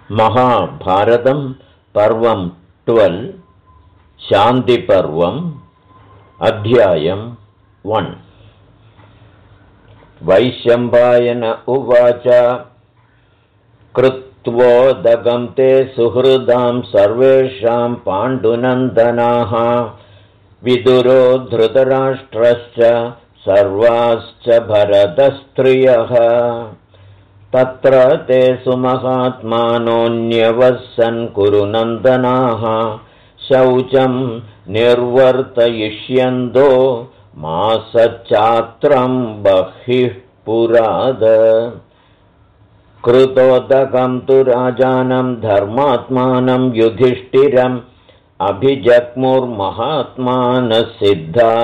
महाभारतं पर्वं 12 शान्तिपर्वम् अध्यायं 1 वैशम्पायन उवाच कृत्वोदगं ते सुहृदां सर्वेषां पाण्डुनन्दनाः विदुरो धृतराष्ट्रश्च सर्वाश्च भरतस्त्रियः तत्र ते सुमहात्मानोऽन्यवसन् कुरुनन्दनाः शौचं निर्वर्तयिष्यन्तो मासचात्रं बहिः पुराद कृतोदकं तु राजानं धर्मात्मानं युधिष्ठिरम् अभिजग्मुर्महात्मानः सिद्धा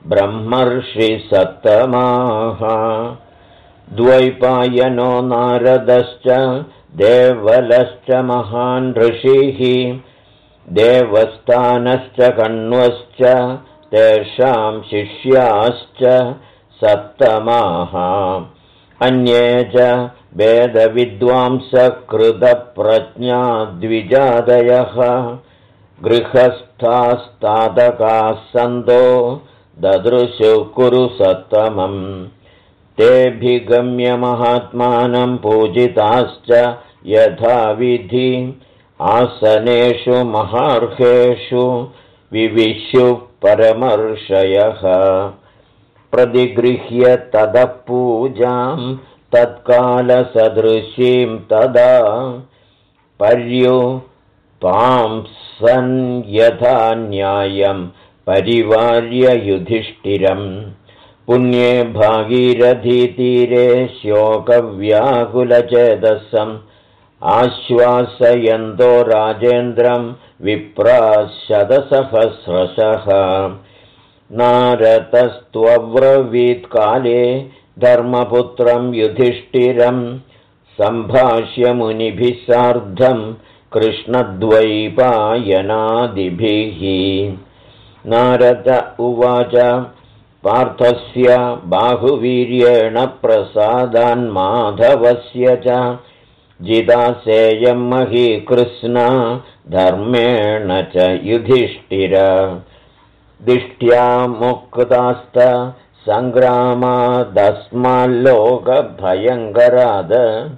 ब्रह्मर्षिसत्तमाः द्वैपायनो नारदश्च देवलश्च महान् ऋषिः देवस्थानश्च कण्वश्च तेषां शिष्याश्च सत्तमाः अन्ये च वेदविद्वांसकृतप्रज्ञा द्विजादयः गृहस्थास्तादकाः सन्तो ददृशु कुरु सत्तमम् तेऽभिगम्य महात्मानं पूजिताश्च यथाविधि आसनेषु महार्हेषु विविशुः परमर्षयः प्रतिगृह्य ततः पूजां तत्कालसदृशीं तदा पर्युपांसन् यथा न्यायं परिवार्य युधिष्ठिरम् पुण्ये भागीरथीतीरे शोकव्याकुलचेतसम् आश्वासयन्तो राजेन्द्रं विप्राशतसहस्रशः नारदस्त्वब्रवीत्काले धर्मपुत्रं युधिष्ठिरं सम्भाष्य मुनिभिः सार्धं कृष्णद्वैपायनादिभिः नारद उवाच पार्थस्य बाहुवीर्येण प्रसादान्माधवस्य च जिदासेयं मही कृष्ण धर्मेण च युधिष्ठिर दिष्ट्या मुक्तास्त सङ्ग्रामादस्माल्लोकभयङ्कराद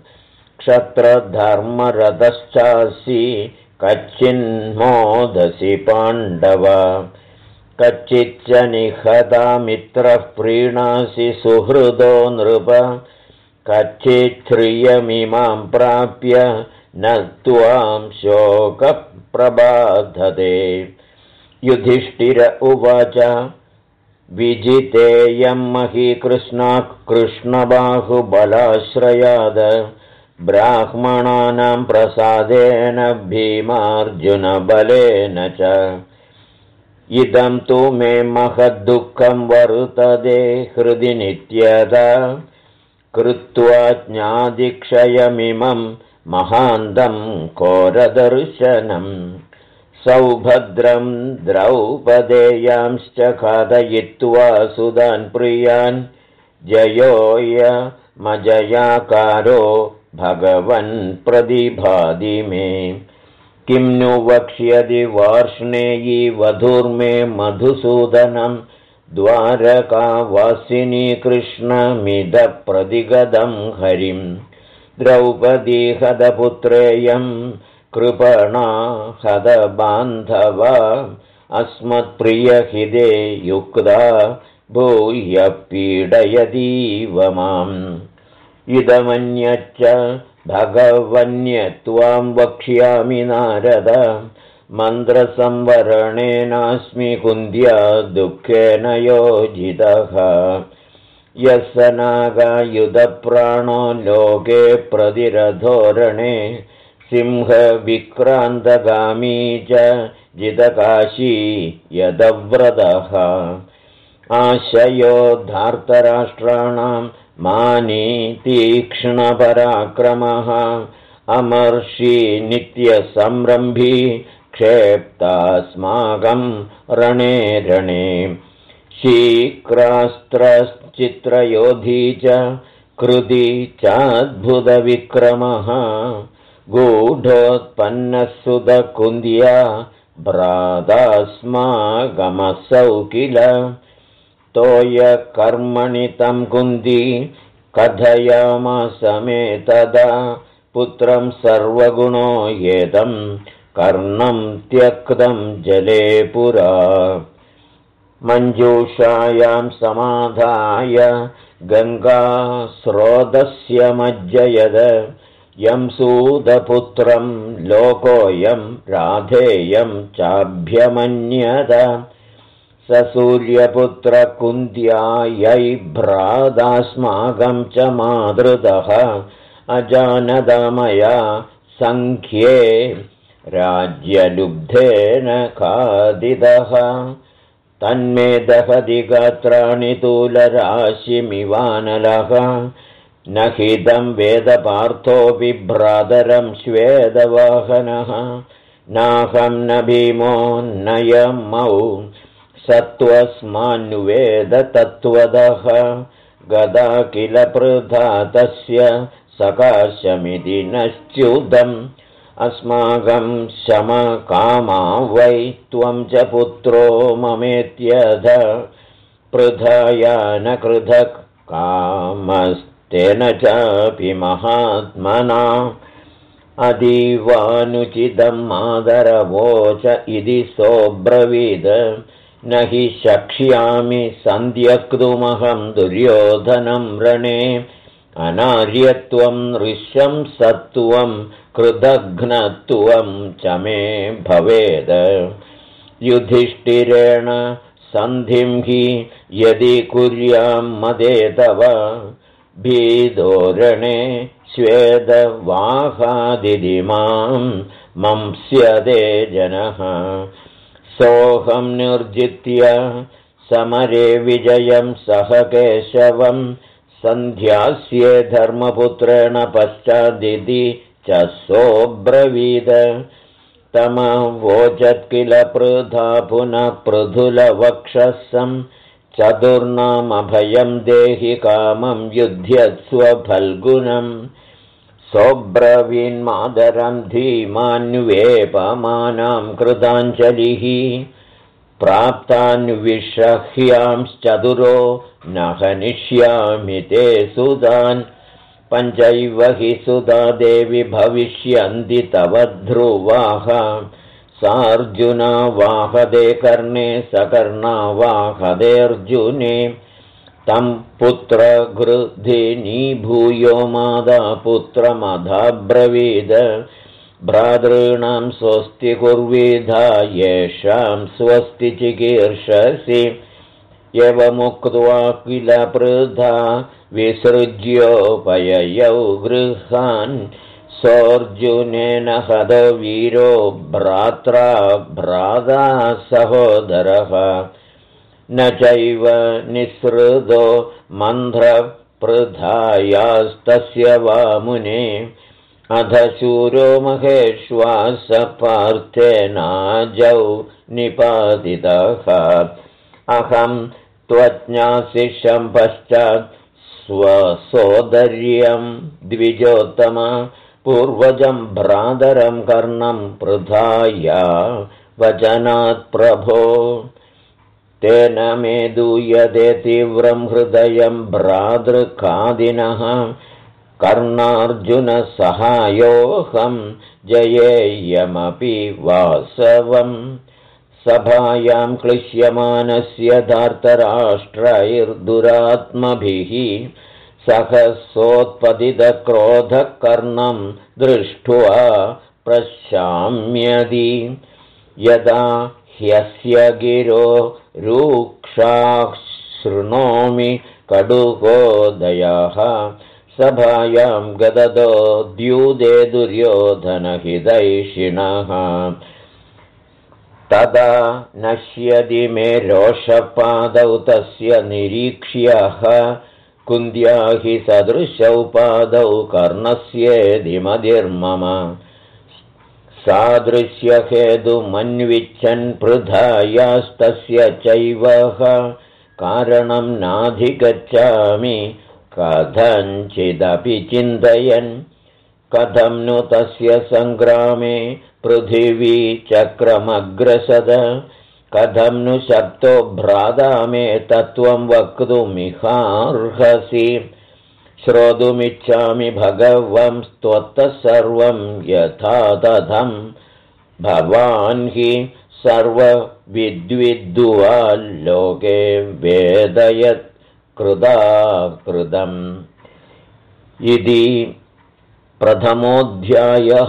क्षत्रधर्मरतश्चासि कच्चिन्मोदसि पाण्डव कच्चिच्च निहता मित्रः प्रीणासि सुहृदो नृप कच्चिच्छ्रियमिमां प्राप्य न त्वां शोकप्रबाधते युधिष्ठिर उवाच विजितेयं महीकृष्णा कृष्णबाहुबलाश्रयाद ब्राह्मणानां प्रसादेन भीमार्जुनबलेन च इदं तु मे महद्दुःखं वर्तते हृदि नित्यदा कृत्वा ज्ञातिक्षयमिमं महान्तं घोरदर्शनम् सौभद्रं द्रौपदेयांश्च खादयित्वा सुदान् प्रियान् जयोऽयमजयाकारो भगवन् प्रतिभाति मे किं नु वक्ष्यति वार्ष्णेयी वधूर्मे मधुसूदनं द्वारकावासिनी कृष्णमिदप्रतिगतं हरिं द्रौपदी हतपुत्रेयं कृपणा हतबान्धव अस्मत्प्रियहिते युक्ता भूय पीडयतीव माम् इदमन्यच्च भगवन्यत्वां वक्ष्यामि नारद मन्त्रसंवरणेनास्मि कुन्द्या दुःखेन योजितः यस्य नागायुधप्राणो लोके प्रतिरथोरणे सिंहविक्रान्तगामी च जितकाशी यदव्रतः आशयो धार्तराष्ट्राणां मानी तीक्ष्णपराक्रमः अमर्षि नित्यसंरम्भी क्षेप्तास्माकं रणे रणे शीघ्रास्त्रश्चित्रयोधी च कृति चाद्भुतविक्रमः गूढोत्पन्नः सुतकुन्द्या भ्रातास्मागमसौ किल तोयकर्मणि तं कुन्ती कथयामास मे तदा पुत्रं सर्वगुणो येदं कर्णं त्यक्तं जले पुरा मञ्जूषायां समाधाय गङ्गास्रोतस्य मज्जयद यं सूतपुत्रं लोकोऽयं राधेयं चाभ्यमन्यत स सूर्यपुत्रकुन्त्यायै भ्रातास्माकं च मादृतः अजानदमया सङ्ख्ये राज्यलुब्धेन खादितः तन्मे दहति गात्राणि तूलराशिमिवानलः न हिदं वेदपार्थोऽपि भ्रातरं श्वेतवाहनः नाहं न भीमो न यमौ सत्त्वस्मान्वेद तत्त्वदः गदा किल पृथा तस्य सकाशमिति नश्च्युतम् अस्माकं शमकामा वै त्वं च पुत्रो ममेत्यध पृथाया न कृधः कामस्तेन चापि महात्मना अतीवानुचितं मादरवोच इति सोऽब्रवीद न हि शक्ष्यामि सन्ध्यक्तुमहं दुर्योधनं रणे अनार्यत्वं नृशंसत्वं कृतघ्नत्वं च मे भवेद युधिष्ठिरेण सन्धिं हि यदि कुर्यां मदे तव भीदोरणे स्वेदवाहादिमां मंस्यते जनः सोऽहं निर्जित्य समरे विजयं सह केशवं सन्ध्यास्ये धर्मपुत्रेण पश्चादिति च सोऽब्रवीद तमवोचत् किल पृथा पुनः पृथुलवक्षसं चतुर्णामभयं देहि कामं युध्यत्स्व फल्गुनं सोऽब्रवीन्मादरं धीमान्वेपमानां कृताञ्जलिः प्राप्तान्विषह्यांश्चतुरो न हनिष्यामि ते सुतान् पञ्चैव हि सुता देवि भविष्यन्ति तव ध्रुवाः सार्जुना वाहदे कर्णे सकर्णा वाहदेऽर्जुने तं पुत्रगृधिनी भूयो मादा पुत्रमधाब्रवीद भ्रातॄणां स्वस्ति कुर्वीधा येषां स्वस्ति चिकीर्षसि एवमुक्त्वा किल पृथा विसृज्योपययौ गृहान् सोऽर्जुनेन हतो वीरो भ्रात्रा भ्राता सहोदरः न चैव निःसृतो मन्त्रपृथायास्तस्य वा मुने अध शूरो महेश्वास पार्थेनाजौ निपातितः अहं त्वज्ञासिषं पश्चात् स्वसोदर्यं द्विजोत्तम पूर्वजं भ्रातरं कर्णं पृथाया वचनात् प्रभो तेन मे दूयते तीव्रं हृदयं भ्रातृकादिनः कर्णार्जुनसहायोऽहं जयेयमपि वासवम् सभायां क्लिश्यमानस्य धार्तराष्ट्रैर्दुरात्मभिः सहसोत्पतितक्रोधः कर्णं दृष्ट्वा प्रशाम्यदि यदा ह्यस्य गिरो रूक्षाः शृणोमि कटुकोदयाः सभायां गददो द्यूते दुर्योधनहितैषिणः तदा नश्यति मे रोषपादौ तस्य निरीक्ष्यः कुन्द्या हि सदृशौ पादौ कर्णस्येदिमतिर्मम सादृश्यहेतुमन्विच्छन् पृथायास्तस्य चैव कारणं नाधिगच्छामि कथञ्चिदपि चिन्तयन् कथं नु तस्य सङ्ग्रामे पृथिवी चक्रमग्रसद कथं नु शक्तो भ्राता मे तत्त्वं वक्तुमिहार्हसि श्रोतुमिच्छामि भगवं त्वत्तः सर्वं यथा तथं भवान् हि सर्वविद्विद्दुआ लोके वेदयत् कृदाकृतम् इति प्रथमोऽध्यायः।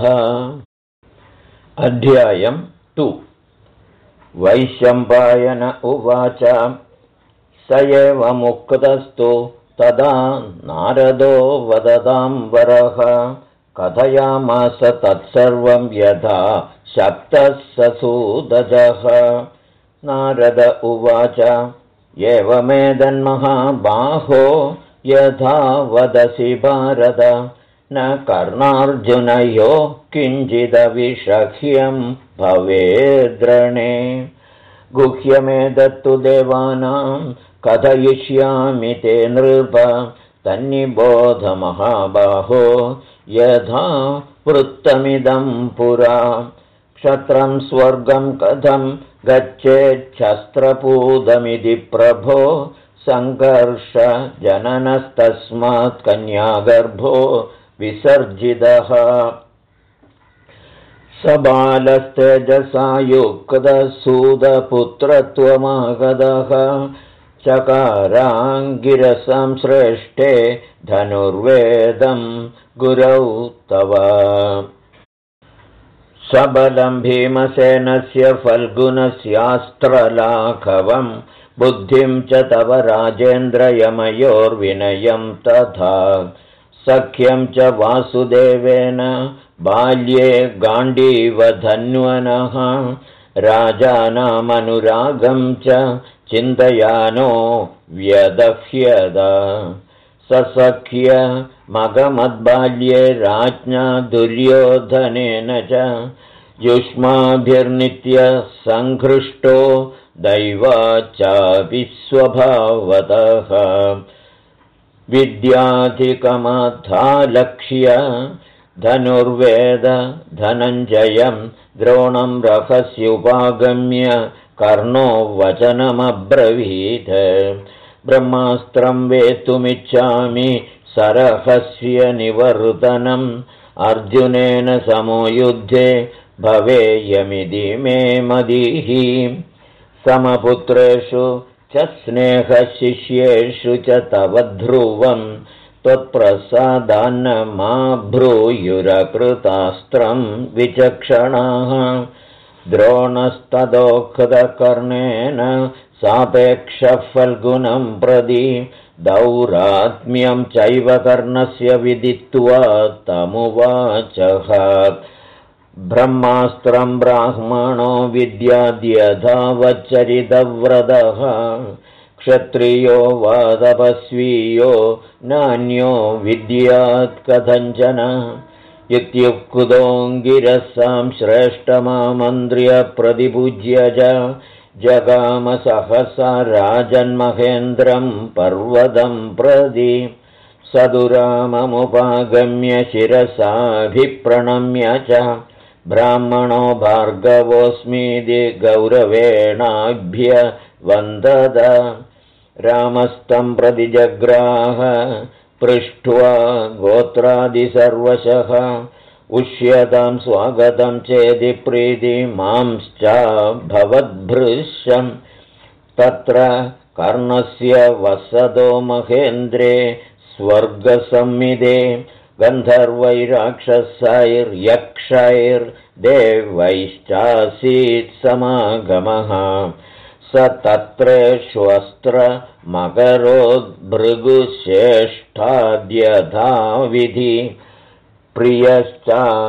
अध्यायं 2। वैशम्पायन उवाच स एव मुक्तस्तु तदा नारदो वदतां वरः कथयामास तत्सर्वं यथा शक्तः ससूदजः। नारद उवाच एवमेदन्महाबाहो यथा वदसि भारत न कर्णार्जुनयो किञ्चिदविषह्यं भवेद्रणे गुह्यमेतत्तु देवानां कथयिष्यामि ते नृप तन्निबोधमहाबाहो यथा वृत्तमिदं पुरा क्षत्रं स्वर्गं कथं गच्छेच्छस्त्रपूतमिति प्रभो सङ्घर्षजननस्तस्मात् कन्यागर्भो विसर्जितः सबालस्तेजसा युक्तसूदपुत्रत्वमागतः चकाराङ्गिरसं श्रेष्ठे धनुर्वेदं गुरौ तव सबलं भीमसेनस्य फल्गुनस्यास्त्रलाघवं बुद्धिं च तव राजेन्द्रयमयोर्विनयं तथा सख्यं च वासुदेवेन बाल्ये गाण्डीवधन्वनः राजानामनुरागं च चिन्तयानो व्यदह्यद ससख्य मगमद्बाल्ये राज्ञा दुर्योधनेन च युष्माभिर्नित्य संघृष्टो दैवाचाभिस्वभावतः विद्याधिकमथालक्ष्य धनुर्वेद धनञ्जयं द्रोणं रहस्युपागम्य कर्णो वचनमब्रवीत् ब्रह्मास्त्रं वेत्तुमिच्छामि सरहस्य निवर्तनम् अर्जुनेन समो युद्धे भवेयमिति मे मतिः समपुत्रेषु च स्नेहशिष्येषु च तव ध्रुवं त्वत्प्रसादान्न मा ब्रूयुरकृतास्त्रं विचक्षणाः द्रोणस्तदोक्तकर्णेन सापेक्षः फल्गुनं प्रति दौरात्म्यं चैव कर्णस्य विदित्वा तमुवाचः ब्रह्मास्त्रं ब्राह्मणो विद्याद्यथावच्चरितव्रतः क्षत्रियो वा तपस्वीयो नान्यो विद्यात् कथञ्चन इत्युक्तोऽङ्गिरसां श्रेष्ठमामन्त्र्य प्रतिपूज्य जगाम सहसा राजन्महेन्द्रं पर्वतं प्रति सदुराममुपागम्य शिरसाभिप्रणम्य च ब्राह्मणो भार्गवोऽस्मीति गौरवेणाभ्यवन्दद रामस्तं प्रति जग्राह पृष्ट्वा गोत्रादिसर्वशः उष्यतां स्वागतं चेदि प्रीतिमांश्च भवद्भृशं तत्र कर्णस्य वसदो महेन्द्रे स्वर्गसंमिदे गन्धर्वैराक्षसैर्यक्षैर्देवैश्चासीत् समागमः स तत्रेष्वस्त्रमकरोद्भृगुश्रेष्ठाद्यथाविधि प्रियश्च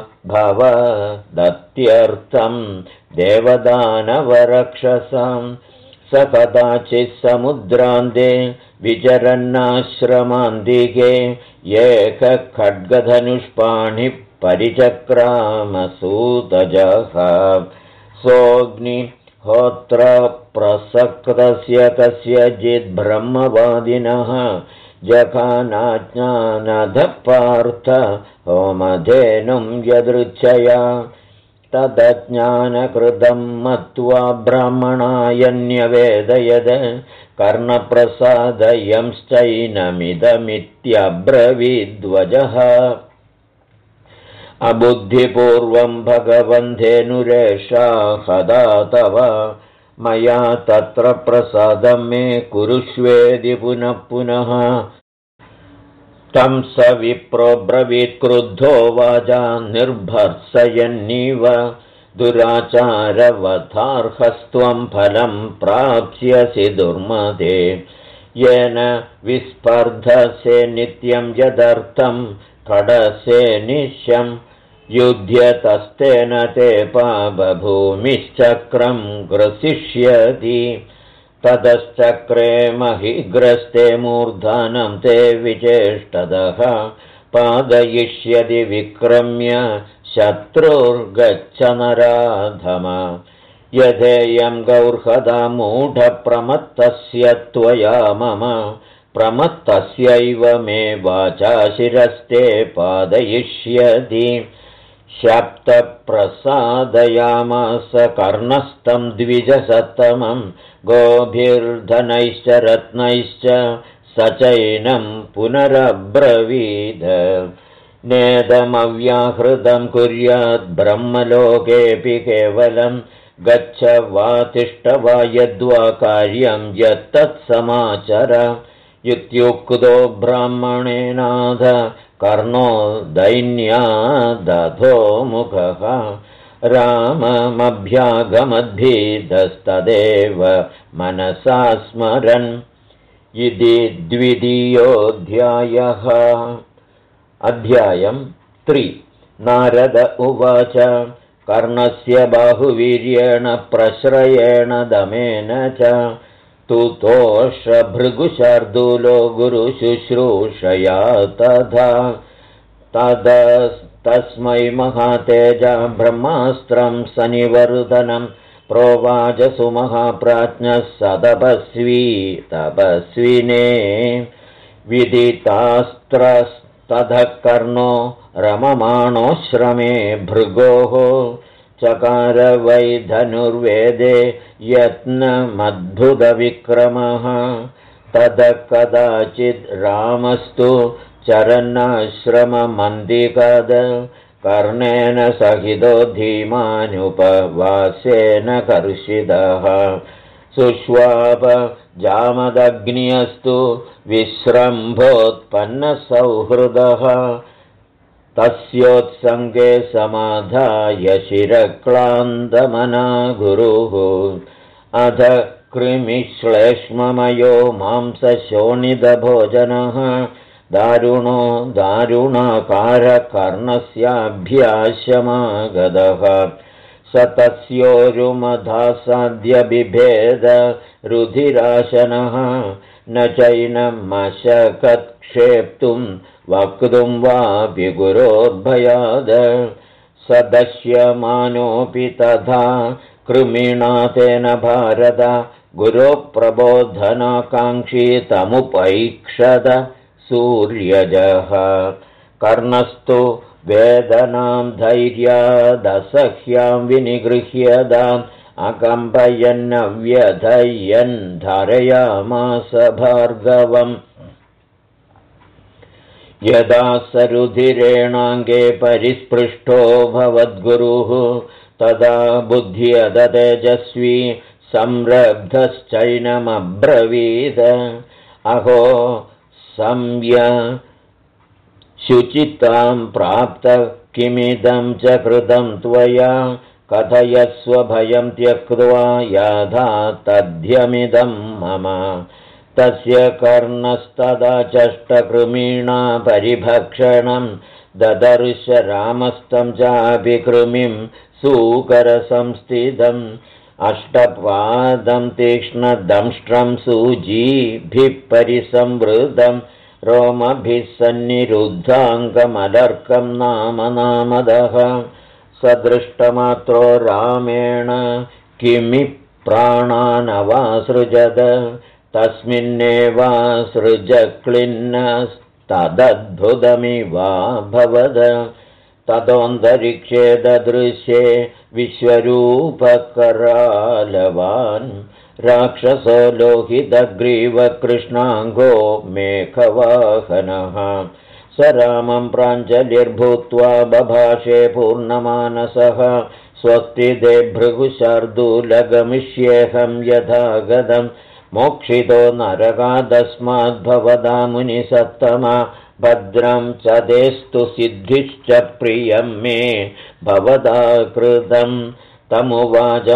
भवदत्यर्थं देवदानवरक्षसां स कदाचित् समुद्रान्ते विचरन्नाश्रमान्तिके एकखड्गधनुष्पाणिः परिचक्रामसूतजः सोऽग्निहोत्र प्रसक्तस्य कस्यचित् ब्रह्मवादिनः जघानाज्ञानधपार्थ होमधेनुं यदृच्छया तदज्ञानकृतं मत्वा ब्राह्मणायन्यवेदयद कर्णप्रसादयंश्चैनमिदमित्यब्रवीद्वजः अबुद्धिपूर्वं भगवन्धेनुरेषा हदा तव मया तत्र प्रसादं मे कुरुष्वेदि पुनः पुनः तं स विप्रो ब्रवीत्क्रुद्धो वाचा निर्भर्सयन्निव दुराचारवधार्हस्त्वं फलं प्राप्स्यसि दुर्मदे येन विस्पर्धसे नित्यं यदर्थं खडसे निश्यं युध्यतस्तेन ते पापभूमिश्चक्रं ग्रसिष्यति ततश्चक्रे महिग्रस्ते मूर्धनं ते विचेष्टदः पादयिष्यति विक्रम्य शत्रुर्गच्छ नराधम यथेयं गौर्हदा मूढप्रमत्तस्य त्वया मम प्रमत्तस्यैव मे वाचा शिरस्ते पादयिष्यति शप्तप्रसादयामास कर्णस्थं द्विजसत्तमं गोभिर्धनैश्च रत्नैश्च स चैनं पुनरब्रवीद नेदमव्याहृतं कुर्याद् ब्रह्मलोकेऽपि केवलं गच्छ वा तिष्ठ वा यद्वा कार्यं यत्तत्समाचर इत्युक्तो ब्राह्मणेनाथ कर्णो दैन्यादधो मुखः राममभ्यागमद्भीतस्तदेव मनसा स्मरन् इति द्वितीयोऽध्यायः। अध्यायं 3। नारद उवाच कर्णस्य बाहुवीर्येण प्रश्रयेण दमेन च तुतोषभृगुशार्दूलो गुरुशुश्रूषया तथा तस्मै महातेजा ब्रह्मास्त्रं सनिवर्धनं प्रोवाच सुमहाप्राज्ञः सतपस्वी तपस्विने विदितास्त्रस्ततः कर्णो रममाणोश्रमे भृगोः चकार वै धनुर्वेदे यत्नमद्भुतविक्रमः ततः कदाचिद् रामस्तु चरन्नाश्रममन्दिकद कर्णेन सहितो धीमानुपवासेन कर्षितः सुष्वाप जामदग्न्यस्तु विश्रम्भोत्पन्नसौहृदः तस्योत्सङ्गे समाधाय शिरक्लान्दमना गुरुः अध कृमिश्लेष्ममयो मांसशोणितभोजनः दारुणो दारुणाकारकर्णस्याभ्यासमागतः स तस्योरुमधासाद्य बिभेद रुधिराशनः न चैनमशकत्क्षेप्तुं वक्तुं वापि गुरोर्भयाद स दश्यमानोऽपि तथा कृमिणा तेन भारत गुरोप्रबोधनाकाङ्क्षी तमुपैक्षत सूर्यजः कर्णस्तु वेदनां धैर्यादसह्यां विनिगृह्यदाम् अकम्पयन्नव्यधयन् धारयामास भार्गवम् यदा सरुधिरेणाङ्गे परिस्पृष्टो भवद्गुरुः तदा बुद्ध्यदतेजस्वी संरब्धश्चैनमब्रवीद अहो संय शुचितां प्राप्त किमिदं च कृतं त्वया कथयस्व भयं त्यक्त्वा याथा तद्यमिदं मम तस्य कर्णस्तदा चष्टकृमिणा परिभक्षणं ददर्श रामस्तं चापि कृमिं सूकरसंस्थितम् अष्टपादं तीक्ष्णदंष्ट्रं सूजीभिः परिसंवृतं रोमभिः सन्निरुद्धाङ्गमलर्कं नामदः सदृष्टमात्रो रामेण किमि प्राणानवासृजद तस्मिन्नेवासृजक्लिन्नस्तदद्भुतमिवाभवद ततोऽन्तरिक्षे ददृश्ये विश्वरूपकरालवान् राक्षसो लोहितग्रीवकृष्णाङ्गो मेघवाहनः स रामं प्राञ्जलिर्भूत्वा बभाषे पूर्णमानसः स्वस्ति ते भृगुशार्दूलगमिष्येऽहं यथा गदं मोक्षितो नरकादस्माद्भवदा मुनिसत्तमा भद्रं च तेस्तु सिद्धिश्च प्रियं मे भवदा कृतं तमुवाच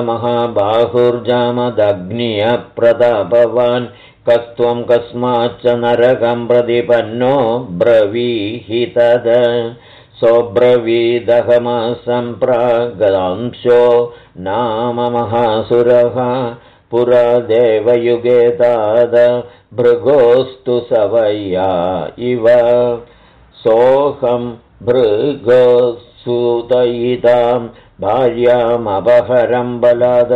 महाबाहुर्जामदग्न्यप्रतापवान् कस्त्वं कस्माच्च नरकं प्रतिपन्नो ब्रवीहि तद सोऽब्रवीदहमसम्प्रागदांशो नाम महासुरः पुरा देवयुगे ताद भृगोस्तु सवय्या इव सोऽहं भृगोत्सुतयितां भार्यामपहरं बलाद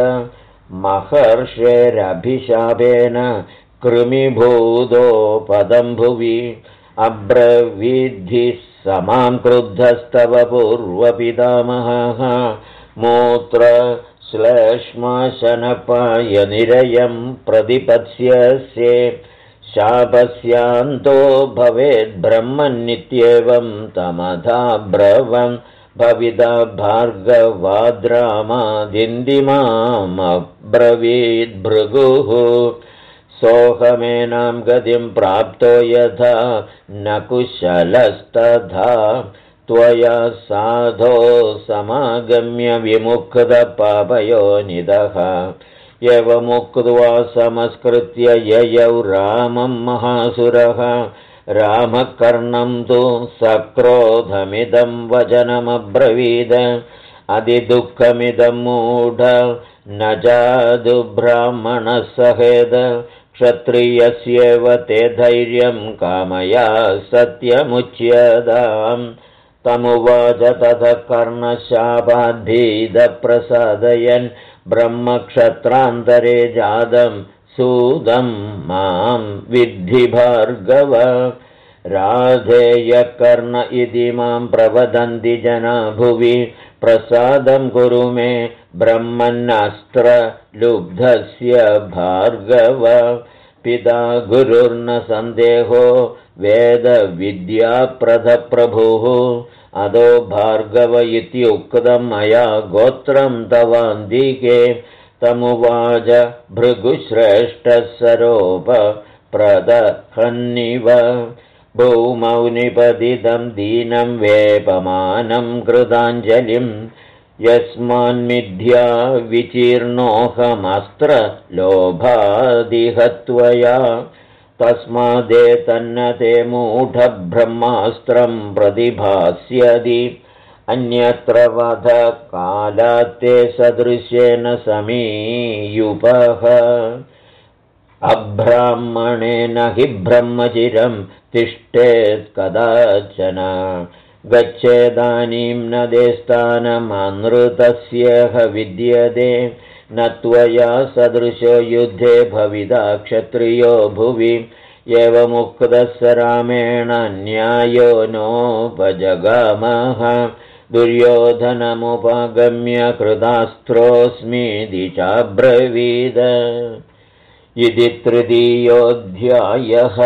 महर्षेरभिशापेन कृमिभूतो पदं भुवि अब्रवीद्धि समां क्रुद्धस्तव पूर्वपितामहः मूत्रश्लेष्मशनपायनिरयं प्रतिपत्स्यसे शापस्यान्तो भवेद्ब्रह्मन्नित्येवं तमथाब्रवं भविता भार्गवाद्रामादिन्दिमामब्रवीद्भृगुः सोऽहमेनां गतिं प्राप्तो यथा न कुशलस्तथा त्वया साधो समागम्य विमुक्तपापयोनिदः एवमुक्त्वा समस्कृत्य ययौ रामं महासुरः रामः कर्णं तु सक्रोधमिदं वचनमब्रवीद अतिदुःखमिदं मूढ न जादु ब्राह्मणः सहेद क्षत्रियस्येव ते धैर्यं कामया सत्यमुच्यताम् तमुवाच ततः कर्णशापाद्भीतप्रसादयन् ब्रह्मक्षत्रान्तरे जातं सूदं मां विद्धि भार्गव राधेयकर्ण इति मां प्रवदन्ति जना भुवि प्रसादं कुरु मे ब्रह्मन्नस्त्रलुब्धस्य भार्गव पिता गुरुर्न सन्देहो वेदविद्याप्रदप्रभुः अदो भार्गव इत्युक्तं मया गोत्रं तवान्तिके तमुवाच भृगुश्रेष्ठः सरोपप्रदहन्निव भूमौ निपतितं दीनं वेपमानं कृताञ्जलिं यस्मान्मिथ्या विचीर्णोऽहमस्त्रलोभादिहत्वया तस्मादेतन्नते मूढब्रह्मास्त्रं प्रतिभास्यति अन्यत्र वध कालात्ते सदृशेन समीयुपः अब्राह्मणेन हि ब्रह्मचिरं तिष्ठेत् कदाचन गच्छेदानीं न देस्थानमनृतस्यः विद्यते न त्वया सदृशो युद्धे भविता क्षत्रियो भुवि एवमुक्तः स रामेण न्यायो नोपजगामः दुर्योधनमुपगम्य कृतास्त्रोऽस्मीति चाब्रवीद इति तृतीयोऽध्यायः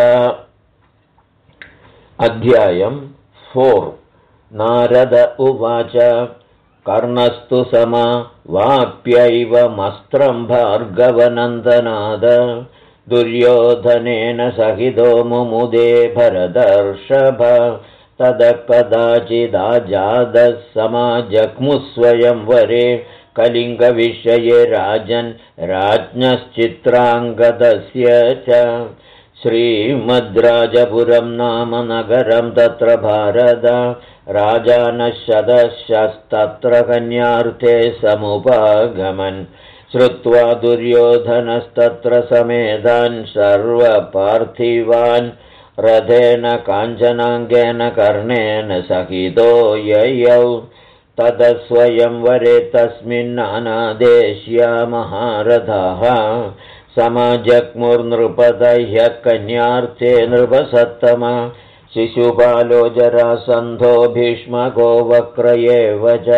अध्यायम् 4 नारद उवाच कर्णस्तु समावाप्यैवमस्त्रं भार्गवनन्दनाद दुर्योधनेन सहितो मुमुदे भरतर्षभ ततः कदाचिदाजादः समाजग्मुस्वयंवरे कलिङ्गविषये राजन् राज्ञश्चित्राङ्गदस्य च श्रीमद्राजपुरं नाम नगरं तत्र भारत राजानः शतशस्तत्र कन्यार्थे समुपागमन् श्रुत्वा दुर्योधनस्तत्र समेतान् सर्वपार्थिवान् रथेन काञ्चनाङ्गेन कर्णेन सहितो ययौ ततः स्वयंवरे तस्मिन्नानादेश्या महारथाः समजग्मुर्नृपतयः कन्यार्थे नृपसत्तम शिशुपालो जरासन्धो भीष्मको वक्रयेव च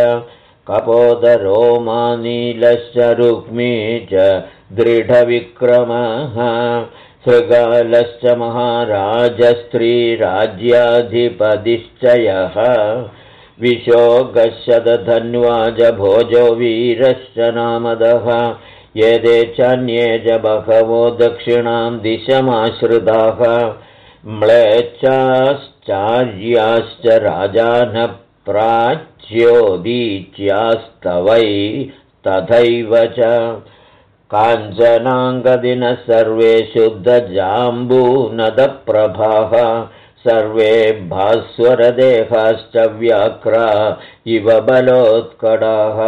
कपोदरोमानीलश्च रुक्मी च दृढविक्रमः शृगालश्च महाराजस्त्रीराज्याधिपतिश्च यः विशोगशतधन्वाज भोजो वीरश्च नामदः एते चान्ये च बहवो दक्षिणां दिशमाश्रिताः म्लेच्छाश्चार्याश्च राजानः प्राच्योदीच्यास्तवै तथैव च काञ्चनाङ्गदिनः सर्वे शुद्धजाम्बूनदप्रभाः सर्वे भास्वरदेहाश्च व्याक्रा इव बलोत्कटाः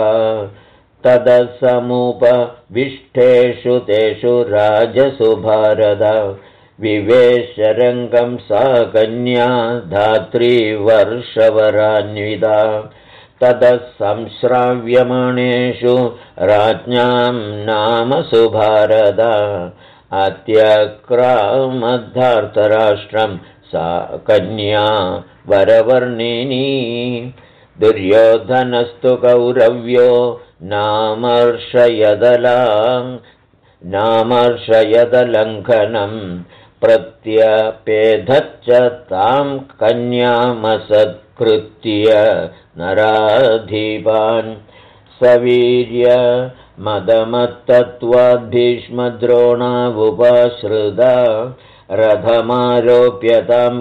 तदसमुपविष्टेषु तेषु राजसु भारत विवेशरङ्गं सा कन्या धात्री वर्षवरान्विता ततः संश्राव्यमाणेषु राज्ञां नाम सुभारत अत्यक्रामद्धार्तराष्ट्रं सा कन्या वरवर्णिनी दुर्योधनस्तु कौरव्यो नामर्षयदलङ्घनं प्रत्यपेधच्च तां कन्यामसत्कृत्य नराधिपान् सवीर्य मदमत्तत्वाद्भीष्मद्रोणावुपाश्रिता रथमारोप्यतां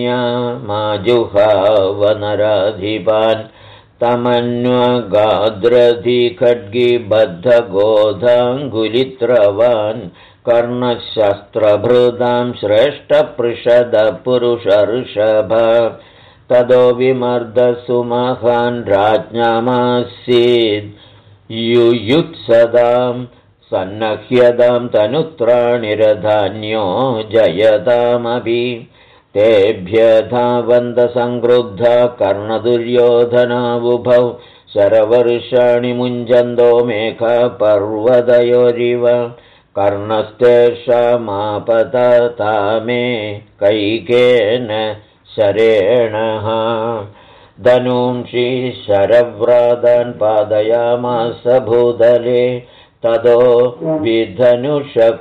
कन्यामाजुहावनराधिपान् तमन्वगाद्रधिखड्गिबद्धगोधाङ्गुलित्रवान् कर्णशस्त्रभृतां श्रेष्ठपृषदपुरुषर्षभ ततो विमर्दसुमहान् राज्ञामासीद् युयुत्सदां सन्नह्यतां तनुत्राणिरधान्यो जयतामपि तेभ्य धावन्तसङ्क्रुद्धा कर्णदुर्योधनावुभौ शरवर्षाणि मुञ्जन्तो मेघपर्वतयोरिव कर्णस्तेषामापततामे कैकेन शरेणः धनूंषि शरव्रातान् पादयामास भूतले ततो विधनुषः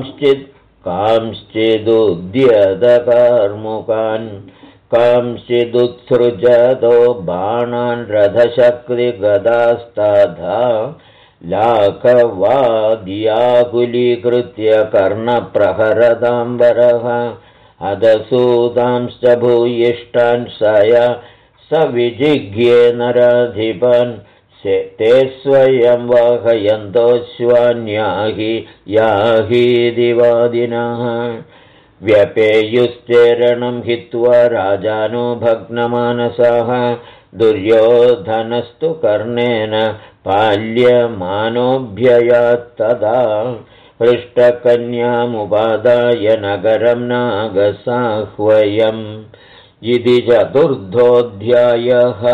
कांश्चिदुद्यतकार्मुकान् कांश्चिदुत्सृजतो बाणान् रथशक्तिगदास्तथा लाघवाद्याकुलीकृत्य कर्णप्रहरताम्बरः अधसूतांश्च भूयिष्ठान् स विजिघ्ये नराधिपान् ते स्वयं वाहयन्तोऽश्वान्याहि याहीदिवादिनः व्यपेयुश्चेरणं हित्वा राजानो भग्नमानसाः दुर्योधनस्तु कर्णेन पाल्यमानोऽभ्ययात्तदा हृष्टकन्यामुपादाय नगरं नागसाह्वयम् इति चतुर्थोऽध्यायः।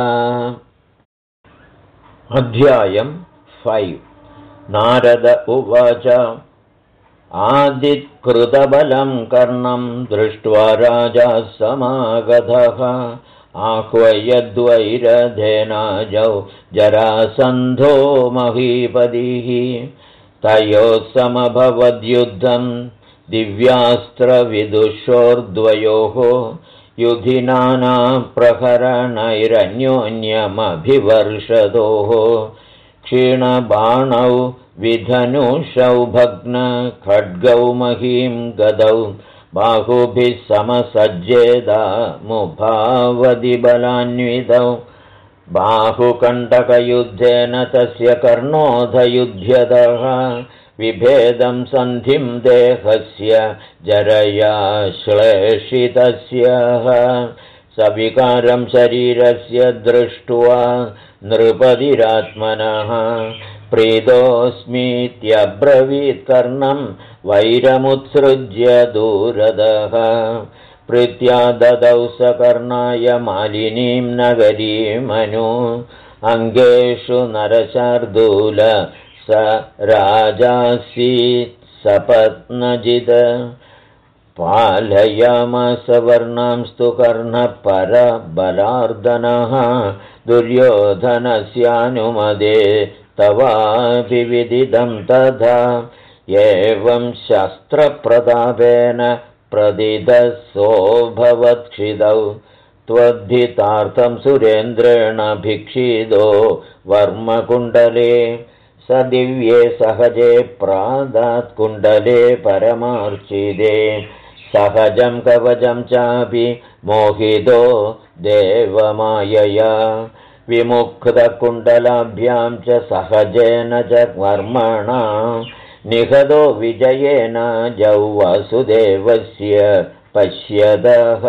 अध्यायं 5 नारद उवाच आदित्कृतबलं कर्णं दृष्ट्वा राजा समागतः आह्वयद्वैरथेनाजौ जरासन्धो महीपतिः तयोः समभवद्युद्धं दिव्यास्त्रविदुषोर्द्वयोः युधिनाना प्रहरणैरन्योन्यमभिवर्षतोः क्षीणबाणौ विधनुषौ भग्नखड्गौ महीं गदौ बाहुभिः समसज्जेदामुभावदिबलान्वितौ बाहुकण्टकयुद्धेन तस्य कर्णोऽधयुध्यतः विभेदं सन्धिं देहस्य जरया श्लेषितस्य सविकारं शरीरस्य दृष्ट्वा नृपतिरात्मनः प्रीतोऽस्मीत्यब्रवीत् कर्णं वैरमुत्सृज्य दूरदः प्रीत्या ददौ स कर्णाय मालिनीं नगरीमनु अङ्गेषु नरशार्दूल स राजासीत् सपत्नजित् पालयामसवर्णांस्तु कर्णः परबलार्दनः दुर्योधनस्यानुमदे तवाभिविदितं तथा एवं शस्त्रप्रतापेन प्रदिदसोऽभवत्क्षिदौ त्वद्धितार्थं सुरेन्द्रेण भिक्षितो वर्मकुण्डले स दिव्ये सहजे प्रादात्कुण्डले परमार्चिते सहजं कवचं चापि मोहितो देवमायया विमुक्तकुण्डलाभ्यां च सहजेन च वर्मणा निहतो विजयेन जौ वासुदेवस्य पश्यतः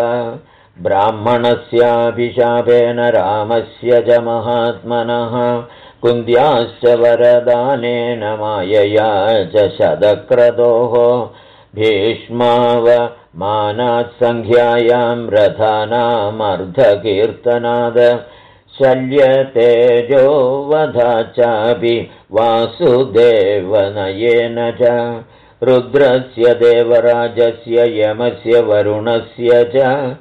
ब्राह्मणस्याभिशापेन रामस्य च महात्मनः कुन्द्याश्च वरदानेन मायया च शतक्रतोः भीष्मावमानात्सङ्ख्यायां रथानामर्धकीर्तनाद शल्यतेजो वधा चापि वासुदेवनयेन च रुद्रस्य देवराजस्य यमस्य वरुणस्य च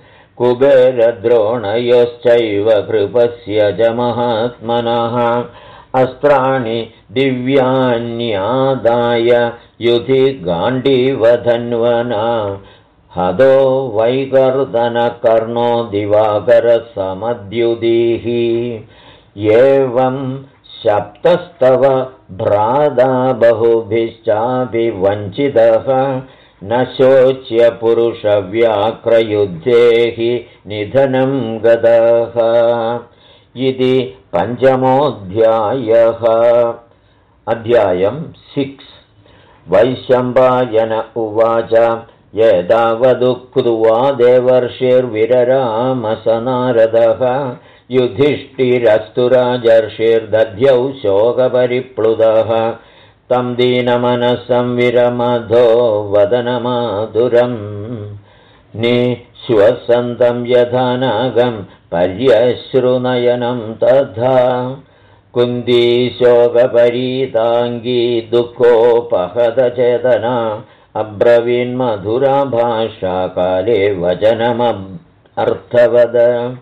कुबेरद्रोणयोश्चैव कृपस्य च महात्मनः अस्त्राणि दिव्यान्यादाय युधि गाण्डीवधन्वना हदो वैकर्दनकर्णो दिवाकरसमद्युदिः एवं सप्तस्तव भ्राता बहुभिश्चाभिवञ्चितः न शोच्य पुरुषव्याक्रयुद्धे हि निधनं गतः इति पञ्चमोऽध्यायः। अध्यायं 6 वैशम्पायन उवाच एतावदुक्त्वा देवर्षिर्विररामसनारदः युधिष्ठिरस्तु राजर्षिर्दध्यौ शोकपरिप्लुतः तं दीनमनसं विरमधो वदनमाधुरम् निःश्वसन्तं यथा नागं पर्यश्रुनयनं तथा कुन्ती शोकपरीताङ्गी दुःखोपहतचेतना अब्रवीन्मधुरा भाषा काले वचनमर्थवद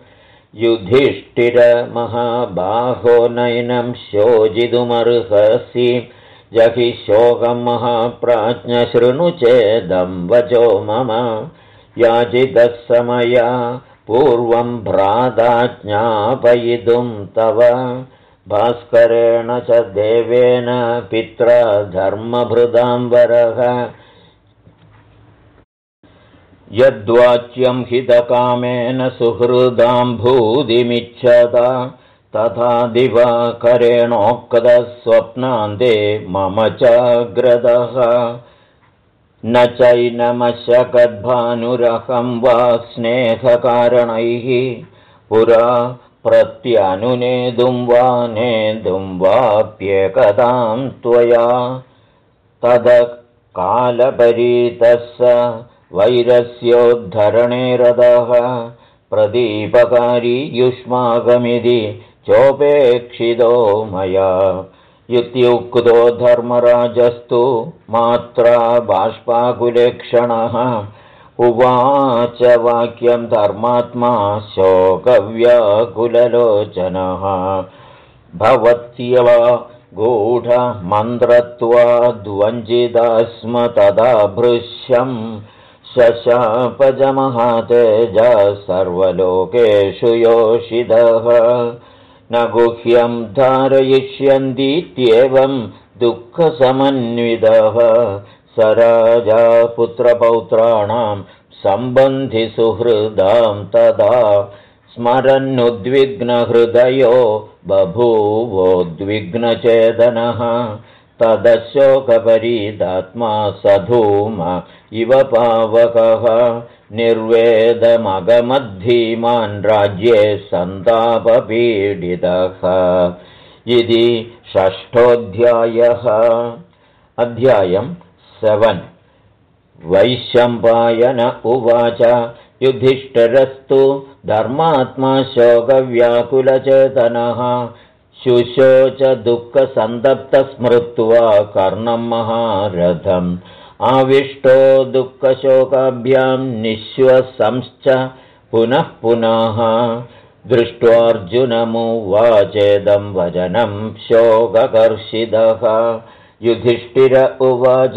युधिष्ठिरमहाबाहो नैनं शोचितुमर्हसि जहि शोकं महाप्राज्ञ शृणु चेदं वचो मम याचितः समया पूर्वं भ्राता ज्ञापयितुं तव भास्करेण च देवेन पित्रा धर्मभृदाम्बरः यद्वाच्यं हितकामेन सुहृदां भूतिमिच्छता तथा दिवाकरेणोक्तः स्वप्नान्ते मम चाग्रतः न चैनमशकद्भानुरहं वा स्नेहकारणैः पुरा प्रत्यनुनेदुं वा नेदुं वाप्येकदां त्वया ततः कालपरीतः स वैरस्योद्धरणे रतः प्रदीपकारी युष्माकमिति चोपेक्षितो मया इत्युक्तो धर्मराजस्तु मात्रा बाष्पाकुलेक्षणः उवाच वाक्यं धर्मात्मा शोकव्याकुललोचनः भवत्यव गूढमन्त्रत्वाद्वञ्चिता स्म तदा भृश्यं शशापजमहातेजा सर्वलोकेषु योषितः न गुह्यं धारयिष्यन्तीत्येवं दुःखसमन्वितः स राजा पुत्रपौत्राणां सम्बन्धिसुहृदां तदा स्मरन्नुद्विग्नहृदयो बभूवोद्विग्नचेतनः तदशोकपरीदात्मा सधूम इव पावकः निर्वेदमगमद्धीमान् राज्ये सन्तापपीडितः इति षष्ठोऽध्यायः। अध्यायं 7 वैशम्पायन उवाच युधिष्ठिरस्तु धर्मात्मा शोकव्याकुलचेतनः शुशोच दुःखसन्तप्तस्मृत्वा कर्णं महारथम् आविष्टो दुःखशोकाभ्यां निःश्वसंश्च पुनः पुनः दृष्ट्वार्जुनमुवाचेदं वचनं शोककर्षितः युधिष्ठिर उवाच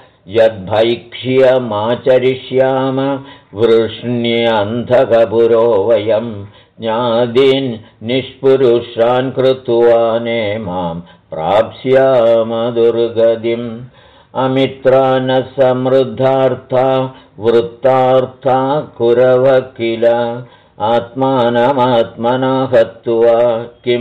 यद्भैक्ष्यमाचरिष्याम वृष्ण्यन्धकपुरो वयं ज्ञादीन् निष्पुरुषान् कृत्वा नेमां प्राप्स्याम दुर्गतिम् अमित्रा न समृद्धार्था वृत्तार्था कुरव किल आत्मानमात्मना हत्वा किं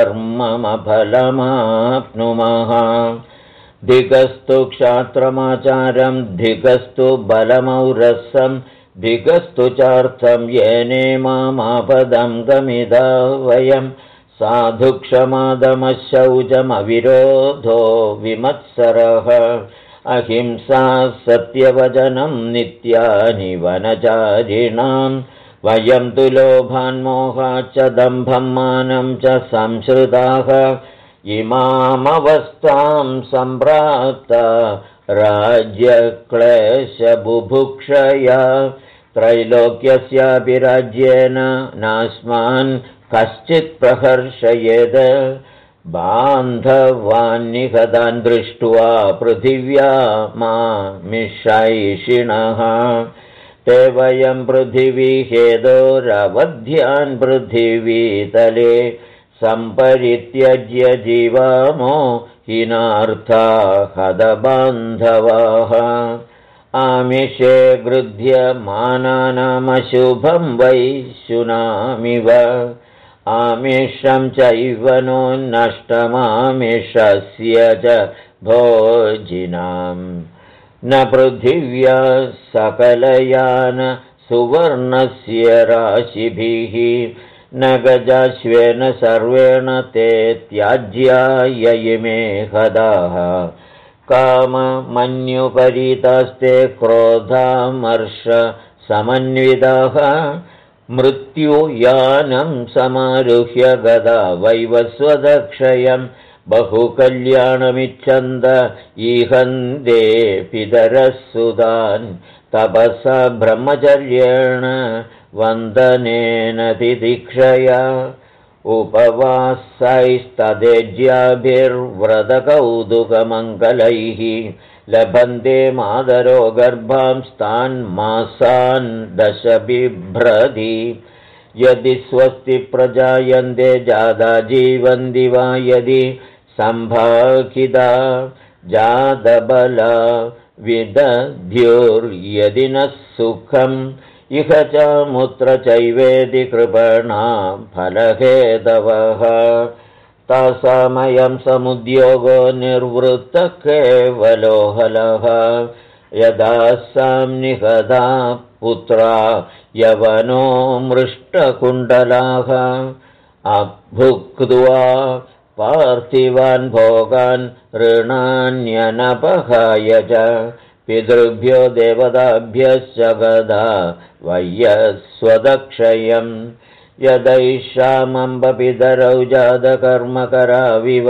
धर्ममफलमाप्नुमः धिगस्तु क्षात्रमाचारं धिगस्तु बलमौरसं धिगस्तु चार्थं येनेमापदं गमिदा वयं साधु क्षमादमशौचमविरोधो विमत्सरः अहिंसा सत्यवचनं नित्यानि वनचारिणां वयं तु लोभान्मोहाच्च दम्भं मानं च संश्रिताः इमामवस्थां सम्प्राप्ता राज्यक्लेशबुभुक्षया त्रैलोक्यस्यापि राज्येन नास्मान् कश्चित् प्रहर्षयेत् बान्धवान्निहतान् दृष्ट्वा पृथिव्या मामिषैषिणः ते वयं पृथिवीहेदोरवध्यान् पृथिवीतले सम्परित्यज्य जीवामो हिनार्था हतबान्धवाः आमिषे गृध्यमानानामशुभं वै शुनामिव आमिषं चैव नो नष्टमामिषस्य च भोजिनाम् न पृथिव्या सकलयान सुवर्णस्य राशिभिः न गजाश्वेन सर्वेण ते त्याज्या इमे हदाः काममन्युपरीतास्ते क्रोधामर्ष समन्विताः मृत्युयानं समारुह्य गदा वैवस्वदक्षयं बहुकल्याणमिच्छन्द ईहन्ते पितरः सुतान् तपसा ब्रह्मचर्येण वन्दनेन तिदीक्षया उपवासैस्तदेज्याभिर्व्रतकौतुकमङ्गलैः लभन्ते मादरो गर्भांस्तान् मासान् 10 बिभ्रति यदि स्वस्ति प्रजायन्ते जादा जीवन्ति वा यदि सम्भाखिता जातबला विदध्युर्यदि न सुखम् इह च मुत्र चैवेदि कृपणां फलहेतवः तासामयं समुद्योगो निर्वृत्तः केवलो हलः यदा संनिहता पुत्रा यवनो मृष्टकुण्डलाः अभुक्त्वा पार्थिवान् भोगान् ऋणान्यनपहाय च पितृभ्यो देवताभ्यश्च गदा वयस्वदक्षयम् यदैषामम्बपितरौ जातकर्मकराविव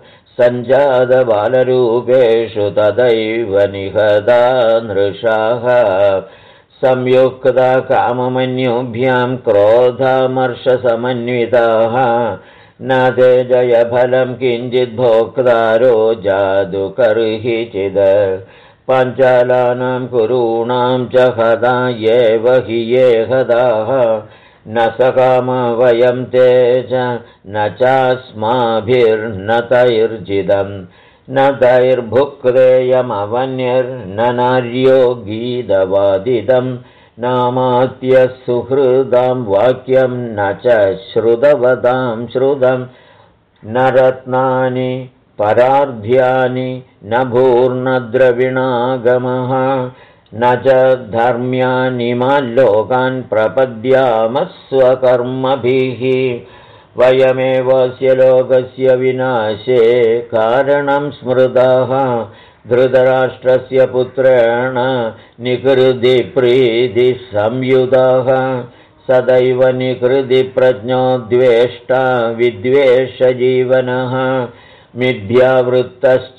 सञ्जातबालरूपेषु तदैव निहता नृषाः संयुक्ता काममन्युभ्यां क्रोधामर्षसमन्विताः न ते जयफलं किञ्चित् भोक्तारो जादुकर्हिचित् पाञ्चालानां कुरूणां च हता एव हि ये हताः न सकाम वयं ते च न चास्माभिर्न तैर्जितं न तैर्भुक्तेयमवन्यर्न नार्यो गीतवादितं नामात्यः सुहृदां वाक्यं न च श्रुतवतां श्रुतं न रत्नानि परार्ध्यानि न भूर्णद्रविणागमः न च धर्म्यानिमाल्लोकान् प्रपद्यामः स्वकर्मभिः वयमेवस्य लोकस्य विनाशे कारणं स्मृताः धृतराष्ट्रस्य पुत्रेण निकृति प्रीतिः संयुताः सदैव निकृति प्रज्ञो द्वेष्टा विद्वेषजीवनः मिथ्यावृत्तश्च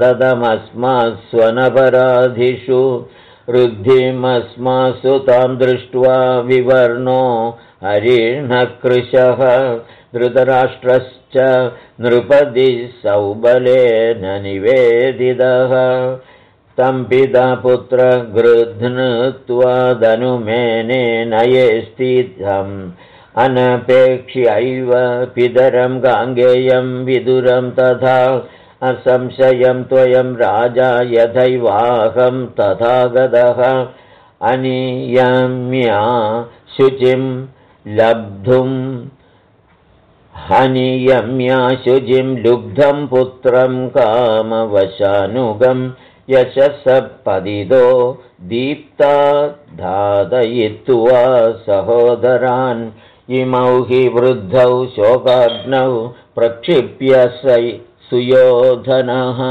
सततमस्मास्वनपराधिषु रुद्धिमस्मासु तां दृष्ट्वा विवर्णो हरिणकृशः धृतराष्ट्रश्च नृपदि सौबलेन निवेदितः तं पिता पुत्र गृध्नत्वा धनुमेने नये स्थितम् अनपेक्ष्यैव पितरं गाङ्गेयं विदुरं तथा असंशयं त्वयं राजा यथैवाहं तथा गतः अनियम्या शुचिं लुब्धं पुत्रं कामवशानुगं यशसपदितो दीप्ता धातयित्वा सहोदरान् इमौ हि वृद्धौ शोकाग्नौ प्रक्षिप्य सुयोधनः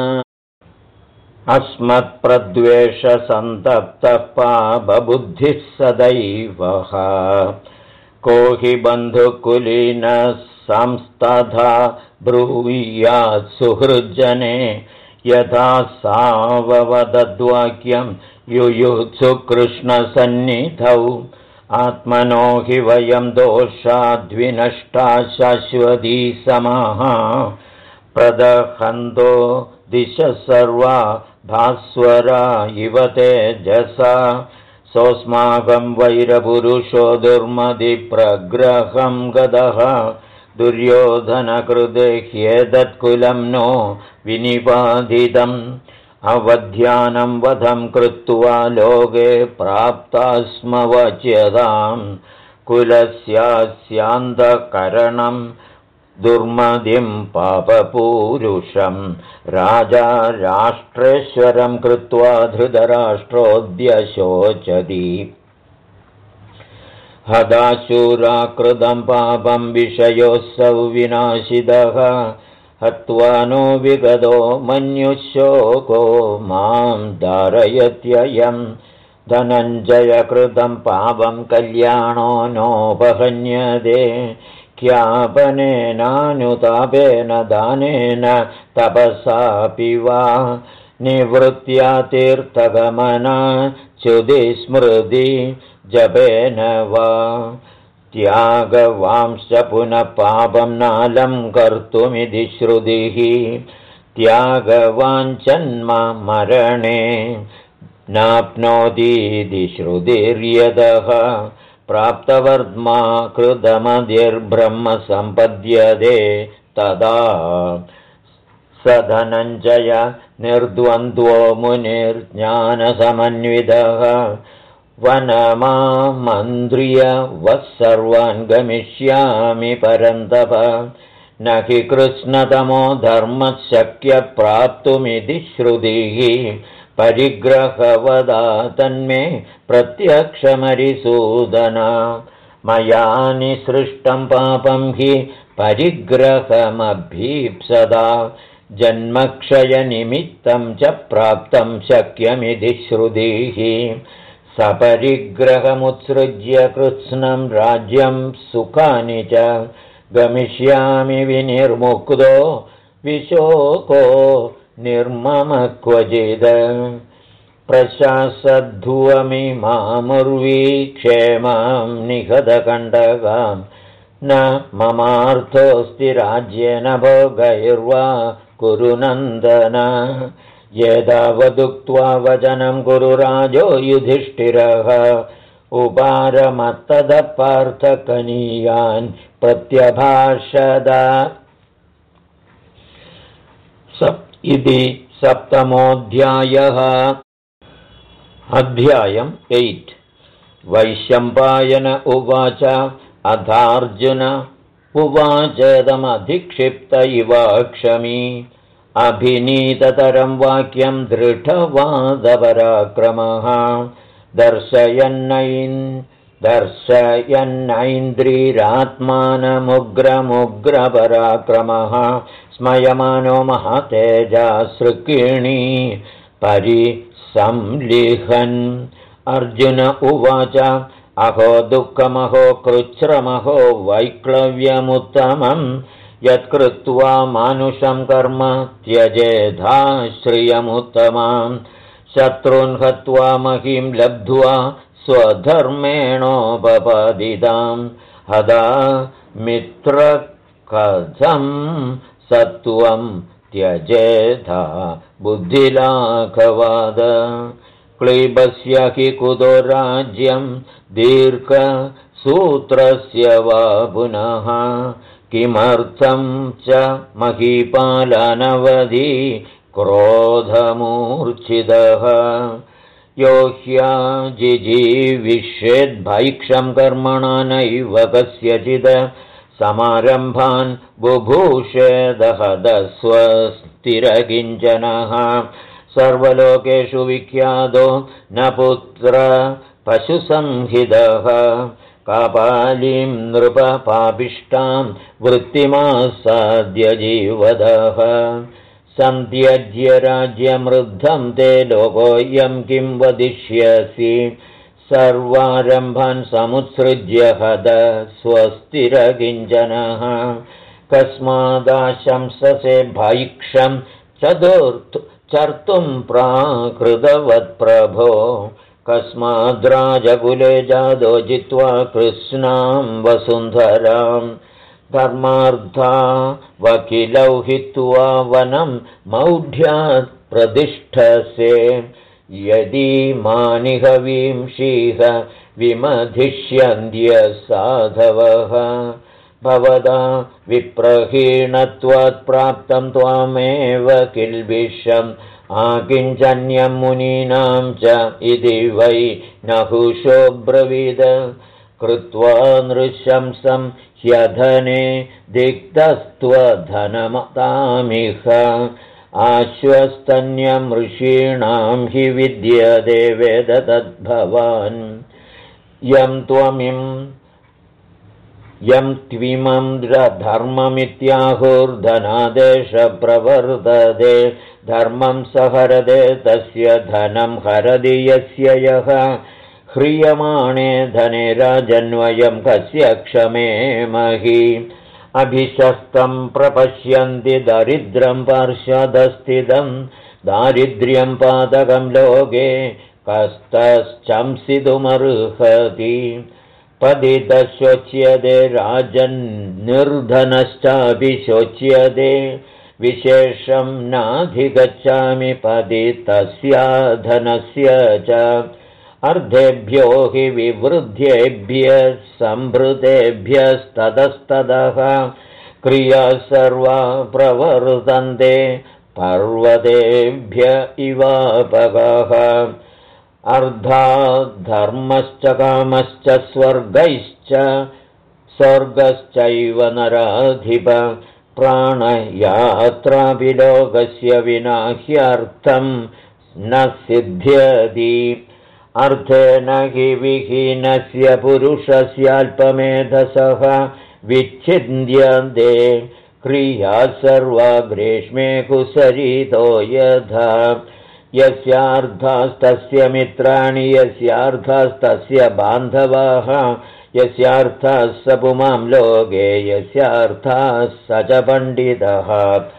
अस्मत्प्रद्वेषसन्तप्तः पापबुद्धिः सदैवः को हि बन्धुकुलीनः संस्तथा ब्रूयात् सुहृज्जने यथा साववदद्वाक्यं युयुत्सु कृष्णसन्निधौ आत्मनो हि वयं दोषाद्विनष्टा शाश्वती समाः प्रदहन्तो दिशः सर्वा भास्वरा इव तेजसा सोऽस्माकं वैरपुरुषो दुर्मदिप्रग्रहं गतः दुर्योधनकृते ह्येतत्कुलं नो विनिपादितम् अवध्यानं वधं कृत्वा लोके प्राप्ता स्म वच्यतां कुलस्यास्यान्तःकरणं दुर्मदिं पापपूरुषं राजा राष्ट्रेश्वरं कृत्वा धृतराष्ट्रोऽद्य शोचति हदाशूराकृतं पापं विषयोऽसौ विनाशितः हत्वा नो विगतो मन्युशोको मां धारयत्ययं धनञ्जयकृतं पापं कल्याणो नोपहन्यते ख्यापनेनानुतापेन दानेन तपसापि वा निवृत्त्या तीर्थगमना च्युतिस्मृति जपेन वा त्यागवांश्च पुनः पापं नालं कर्तुमिति श्रुतिः त्यागवाञ्चन्म मरणे नाप्नोतीति श्रुतिर्यतः प्राप्तवर्त्मा कृतमधिर्ब्रह्म सम्पद्यते तदा स धनञ्जय निर्द्वन्द्वो मुनिर्ज्ञानसमन्वितः वनमामन्त्र्य वः सर्वान् गमिष्यामि परन्तप न हि कृष्णतमो धर्मः शक्य प्राप्तुमिति श्रुतिः परिग्रहवदा तन्मे प्रत्यक्षमरिसूदना मया निसृष्टं पापं हि परिग्रहमभीप्सदा जन्मक्षयनिमित्तं च प्राप्तं शक्यमिति श्रुतिः सपरिग्रहमुत्सृज्य कृत्स्नं राज्यं सुखानि च गमिष्यामि विनिर्मुक्तो विशोको निर्ममः क्वचिद् प्रशासद्धुवमिमामुर्वी क्षेमां निहतकण्टकां न ममार्थोऽस्ति राज्येन भोगैर्वा कुरु नन्दन एतावदुक्त्वा वचनं कुरु राजो युधिष्ठिरः उपारमत्ततः पार्थकनीयान् प्रत्यभाषद इति सप्तमोऽध्यायः। अध्यायम् 8। वैशम्पायन उवाच अथार्जुन उवाचेदमधिक्षिप्त इवाक्षमी अभिनीततरं वाक्यं दृढवादपराक्रमः दर्शयन्नैन्द्रिरात्मानमुग्रमुग्रपराक्रमः स्मयमानो महातेजसृकिणी परिसंलिहन्। अर्जुन उवाच अहो दुःखमहो कृच्छ्रमहो वैक्लव्यमुत्तमं यत्कृत्वा मानुषं कर्म त्यजेधाश्रियमुत्तमां शत्रून् हत्वा महीं लब्ध्वा स्वधर्मेणोपपदितां हदा मित्रकथं सत्त्वं त्यजेधा बुद्धिलाघवाद क्लीबस्य हि कुतो राज्यं दीर्घसूत्रस्य वा पुनः किमर्थं च महीपालनवधि क्रोधमूर्च्छितः यो ह्याजिजीविष्येद्भैक्षं कर्मणा नैव कस्यचित् समारम्भान् बुभूषेदहदस्वस्तिरकिञ्चनः सर्वलोकेषु विख्यातो न पुत्र पशुसंहितः कापालीं नृपपापिष्टां वृत्तिमासाद्य जीवदः सन्त्यज्य राज्यमृद्धं ते लोकोऽयं किं वदिष्यसि सर्वारम्भान् समुत्सृज्य हद स्वस्तिरकिञ्चनः कस्मादाशंससे भैक्षं चर्तुं प्राकृतवत्प्रभो कस्माद्राजकुले जातो जित्वा कृष्णां वसुन्धरां धर्मार्था वकिलौ हित्वा वनं मौढ्यात् प्रतिष्ठसे यदि मानिहवीं शीह विमधिष्यन्त्य साधवः भवदा विप्रहीणत्वात् प्राप्तं त्वामेव किल्बिषम् आकिञ्चन्यं मुनीनां च इति वै नहुषो ब्रवीद कृत्वा नृशंसं ह्यधने दिक्तस्त्वधनमतामिह आश्वस्तन्यं ऋषीणां हि विद्यते वेद तद्भवान् यं त्विमं धर्ममित्याहुर्धनादेश प्रवर्तते धर्मं सहरते तस्य धनं हरति यस्य यः ह्रियमाणे धने राजन्वयं कस्य क्षमेमहि अभिशस्तं प्रपश्यन्ति दरिद्रं पार्श्वदस्थितं दारिद्र्यं पातकं लोके कस्तश्चंसितुमर्हति पतितशोच्यते राजन्निर्धनश्चापि शोच्यते विशेषं नाधिगच्छामि पतितस्याधनस्य च अर्धेभ्यो हि विवृद्धेभ्यः संभृतेभ्यस्ततस्ततः क्रिया सर्वा प्रवर्तन्ते पर्वतेभ्य इवापगः अर्धाद्धर्मश्च कामश्च स्वर्गश्चैव नराधिप प्राणयात्रापि लोकस्य विना ह्यर्थं न सिद्ध्यति अर्थेन हि विहीनस्य पुरुषस्याल्पमेधसः विच्छिद्यन्ते क्रिया सर्वा ग्रीष्मे कुसरितो यथा यस्यार्थास्तस्य मित्राणि यस्यार्थास्तस्य बान्धवाः यस्यार्थः स पुमां लोके यस्यार्थः स च पण्डितः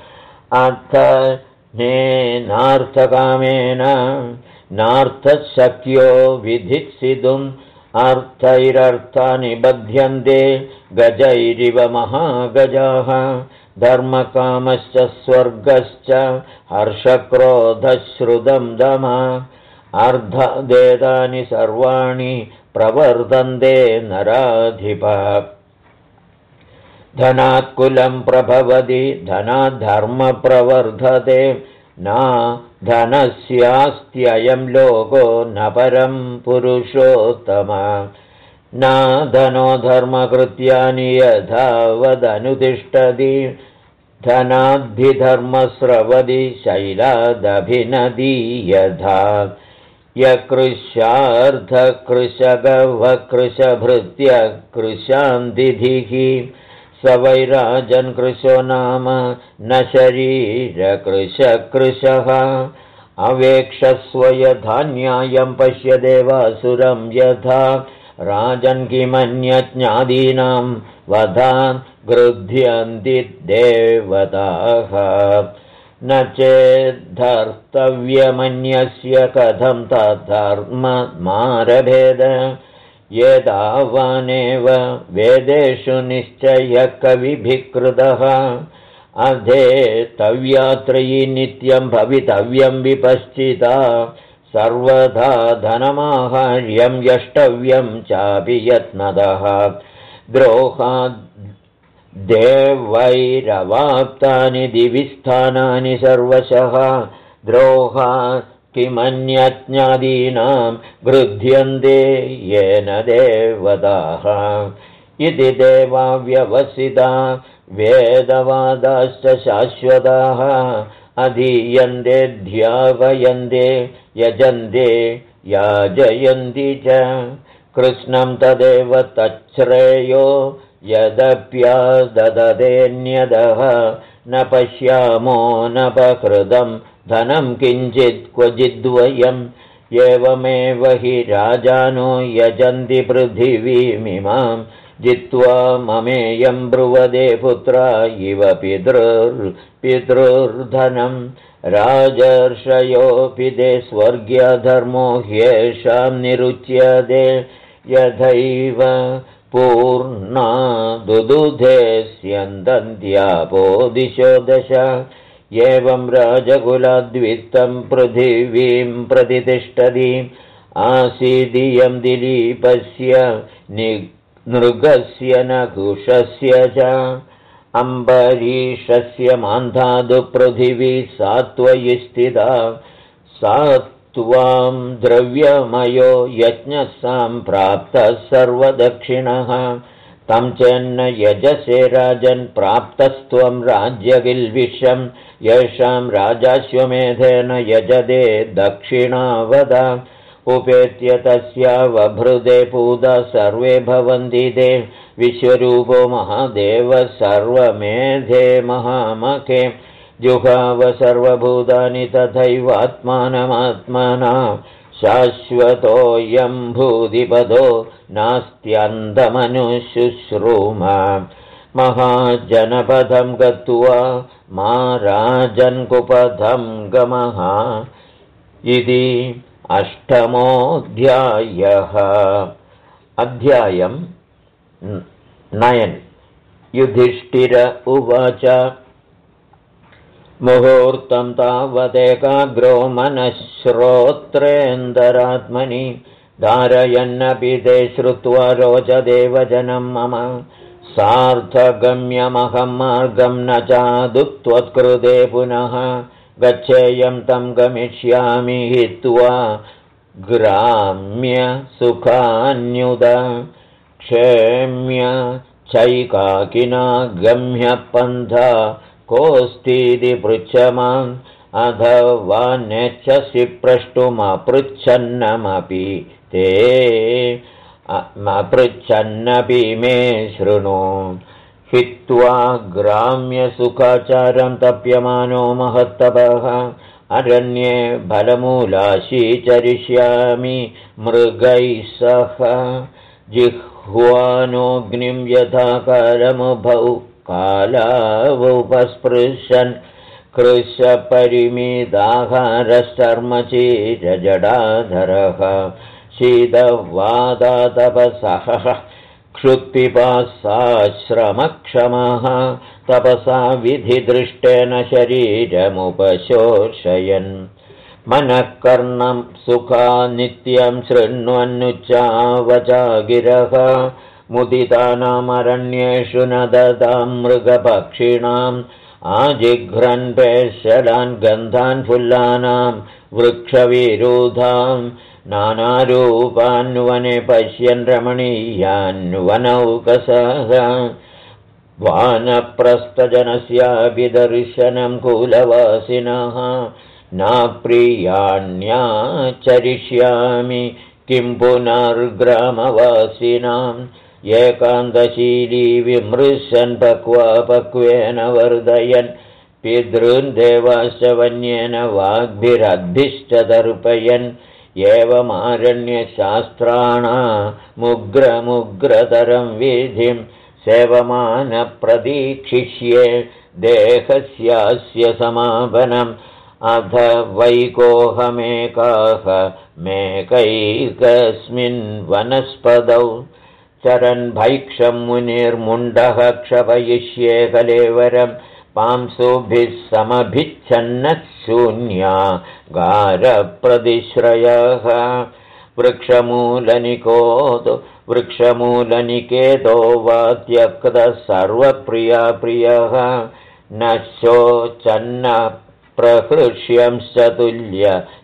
अर्थेनार्थकामेन नार्थशक्यो विधित्सितुम् अर्थैरर्थानि बध्यन्ते गजैरिव महागजाः धर्मकामश्च स्वर्गश्च हर्षक्रोधश्रुतं दम अर्धदेतानि सर्वाणि प्रवर्तन्ते नराधिप धनात् कुलं प्रभवति धनात् धर्म प्रवर्धते न धनस्यास्त्ययं लोको न परं पुरुषोत्तम न धनो धर्मकृत्यानि यथा वदनुतिष्ठति धनाद्धिधर्मस्रवति शैलादभिनदी यथा यकृशार्धकृशगवकृशभृत्यकृशान्तिधिः स वैराजन् कृशो नाम न शरीरकृशकृशः अवेक्षस्वयधान्यायं पश्य देवासुरं यथा राजन् किमन्यज्ञादीनां वधान् गृध्यन्ति देवताः न चेद्धर्तव्यमन्यस्य कथं तद्धर्ममारभेद एतावानेव वेदेषु निश्चयः कविभिः कृतः अधेतव्यात्रयी नित्यं भवितव्यं विपश्चिता सर्वथा धनमाहार्यं यष्टव्यं चापि यत्नतः द्रोहाद्देवैरवाप्तानि दिविस्थानानि सर्वशः द्रोहात् किमन्यज्ञादीनां गृध्यन्ते येन देवताः इति देवा व्यवसिता वेदवादाश्च शाश्वताः अधीयन्ते ध्यावयन्ते यजन्ते याजयन्ति च कृष्णं तदेव तच्छ्रेयो यदप्यादददेन्यदः न पश्यामो नपकृतं धनं किञ्चित् क्वचिद्वयम् एवमेव हि राजानो यजन्ति पृथिवीमिमां जित्वा ममेयं ब्रुवदे पुत्रा इव पितृर्धनं राजर्षयोऽपि ते स्वर्ग्यधर्मो ह्येषां निरुच्यते यथैव पूर्णा दुदुधे स्यन्दन्त्यापो दिशो दश एवं राजकुलाद्वित्तं पृथिवीं प्रतितिष्ठति आसीदियं दिलीपस्य नृगस्य नकुशस्य च अम्बरीषस्य मान्धादु पृथिवी सात्वयि स्थिता सात्वां द्रव्यमयो यज्ञः सम्प्राप्तः सर्वदक्षिणः तं चेन्न यजसे राजन् प्राप्तस्त्वं राज्यगिल्विषं येषां राजाश्वमेधेन यजते दक्षिणावद उपेत्य तस्यावभृदे पूता सर्वे भवन्ति ते विश्वरूपो महादेव सर्वमेधे महामखे जुहाव सर्वभूतानि तथैवात्मानमात्मना शाश्वतोऽयं भूतिपदो नास्त्यन्तमनुशुश्रूम महाजनपदं गत्वा महाराजन्कुपदं गमः इति अष्टमोऽध्यायः अध्यायं 9 युधिष्ठिर उवाच मुहूर्तं तावदेकाग्रो मनःश्रोत्रेन्दरात्मनि धारयन्नपि ते श्रुत्वा रोचदेवजनं मम सार्धगम्यमहं मार्गं न चादुत्वत्कृते पुनः गच्छेयं तं गमिष्यामि हित्वा ग्राम्य सुखान्युद क्षेम्य चैकाकिना गम्य पन्था कोऽस्तीति पृच्छमान् अथवा नेच्छसि प्रष्टुमपृच्छन्नमपि ते अपृच्छन्नपि मे शृणु हित्वा ग्राम्यसुखाचारं तप्यमानो महत्तपः अरण्ये फलमूलाशी चरिष्यामि मृगैः सह जिह्वानोऽग्निं यथा कालमुभौ कालावुपस्पृशन् कृशपरिमिताहारश्चर्मचीरजडाधरः शीतवादातपसः क्षुत्पिपासाश्रमक्षमः तपसा विधिदृष्टेन शरीरमुपशोषयन् मनःकर्णं सुखा नित्यं शृण्वन्नुच्चावचागिरः मुदितानामरण्येषु न ददां मृगपक्षिणाम् आजिघ्रन् पेशलान् गन्धान् फुल्लानां वृक्षविरूधां नानारूपान्वने पश्यन् रमणीयान्वनौकसः वानप्रस्थजनस्यापि दर्शनं कुलवासिनः नाप्रियाण्याचरिष्यामि किं पुनर्ग्रामवासिनाम् एकान्तशीली विमृशन् पक्वेन वर्धयन् पितॄन् देवाश्च वन्येन वाग्भिरद्भिश्च तर्पयन् एवमारण्यशास्त्राणामुग्रमुग्रतरं विधिं सेवमानप्रदीक्षिष्ये देहस्यास्य समापनम् अथ वैकोहमेकाः मेकैकस्मिन् वनस्पतौ चरन् भैक्षं मुनिर्मुण्डः क्षपयिष्ये कलेवरं पांसुभिः समभिच्छन्नः शून्या गारप्रतिश्रयः वृक्षमूलनिकेतो वा त्यक्तः सर्वप्रिया प्रियः न शोचन्न प्रहृष्यंश्च तुल्य